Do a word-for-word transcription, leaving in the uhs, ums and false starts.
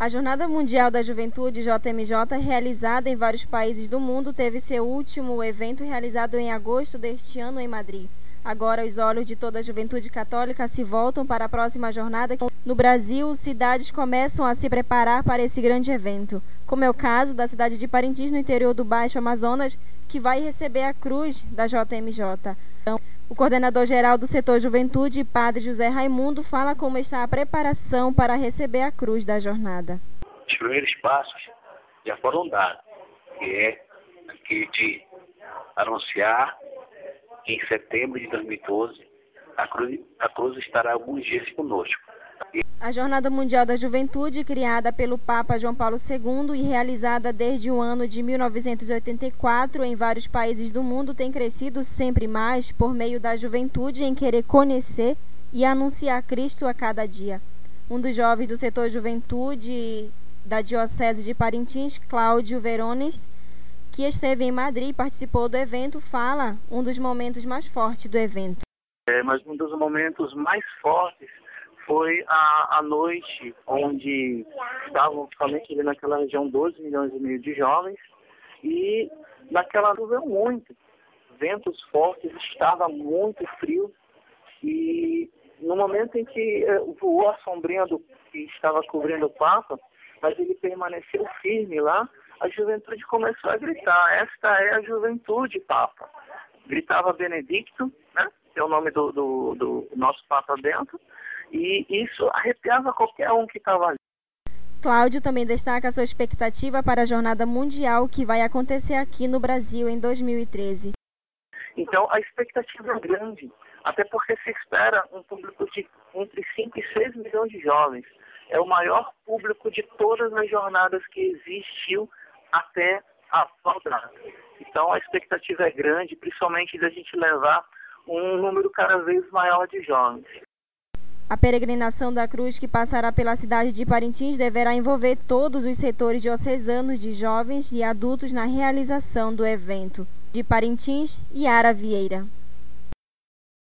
A Jornada Mundial da Juventude, J M J, realizada em vários países do mundo, teve seu último evento realizado em agosto deste ano em Madrid. Agora, os olhos de toda a juventude católica se voltam para a próxima jornada. No Brasil, cidades começam a se preparar para esse grande evento, como é o caso da cidade de Parintins, no interior do Baixo Amazonas, que vai receber a cruz da J M J. Então, o coordenador-geral do setor Juventude, Padre José Raimundo, fala como está a preparação para receber a cruz da jornada. Os primeiros passos já foram dados, que é aqui de anunciar que em setembro de dois mil e doze a cruz, a cruz estará alguns dias conosco. A Jornada Mundial da Juventude, criada pelo Papa João Paulo segundo e realizada desde o ano de mil novecentos e oitenta e quatro em vários países do mundo, tem crescido sempre mais por meio da juventude em querer conhecer e anunciar Cristo a cada dia. Um dos jovens do setor Juventude da Diocese de Parintins, Cláudio Verones, que esteve em Madrid e participou do evento, fala um dos momentos mais fortes do evento. É, mas um dos momentos mais fortes foi a, a noite onde estavam somente ali naquela região doze milhões e meio de jovens, e naquela choveu muito, ventos fortes, estava muito frio, e no momento em que eh, voou a sombrinha do que estava cobrindo o Papa, mas ele permaneceu firme lá, a juventude começou a gritar: esta é a juventude, Papa. Gritava Benedicto, né, que é o nome do, do, do nosso Papa Bento, e isso arrepiava qualquer um que estava ali. Cláudio também destaca a sua expectativa para a Jornada Mundial que vai acontecer aqui no Brasil em dois mil e treze. Então a expectativa é grande, até porque se espera um público de entre cinco e seis milhões de jovens. É o maior público de todas as jornadas que existiu até a atual data. Então a expectativa é grande, principalmente de a gente levar um número cada vez maior de jovens. A peregrinação da cruz, que passará pela cidade de Parintins, deverá envolver todos os setores diocesanos de jovens e adultos na realização do evento. De Parintins, Yara Vieira.